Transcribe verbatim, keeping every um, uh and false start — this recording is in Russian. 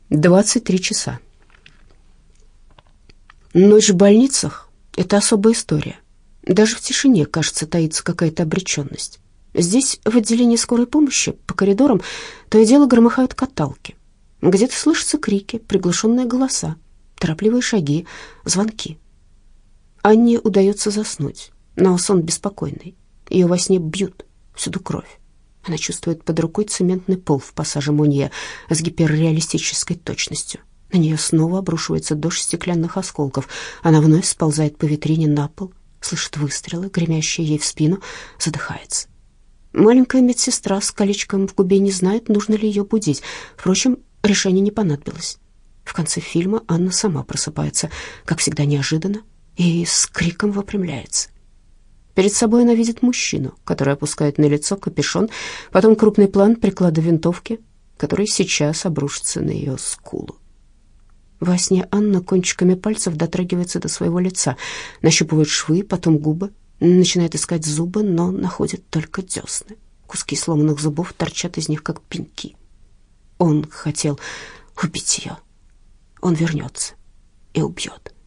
двадцать три часа. Ночь в больницах — это особая история. Даже в тишине, кажется, таится какая-то обреченность. Здесь, в отделении скорой помощи, по коридорам, то и дело громыхают каталки. Где-то слышатся крики, приглушенные голоса, торопливые шаги, звонки. Анне удается заснуть, но сон беспокойный. Ее во сне бьют, всюду кровь. Она чувствует под рукой цементный пол в пассаже Монье с гиперреалистической точностью. На нее снова обрушивается дождь стеклянных осколков. Она вновь сползает по витрине на пол, слышит выстрелы, гремящие ей в спину, задыхается. Маленькая медсестра с колечком в губе не знает, нужно ли ее будить. Впрочем, решение не понадобилось. В конце фильма Анна сама просыпается, как всегда неожиданно, и с криком выпрямляется. Перед собой она видит мужчину, который опускает на лицо капюшон, потом крупный план приклада винтовки, который сейчас обрушится на ее скулу. Во сне Анна кончиками пальцев дотрагивается до своего лица, нащупывает швы, потом губы, начинает искать зубы, но находит только десны. Куски сломанных зубов торчат из них, как пеньки. Он хотел убить ее. Он вернется и убьет.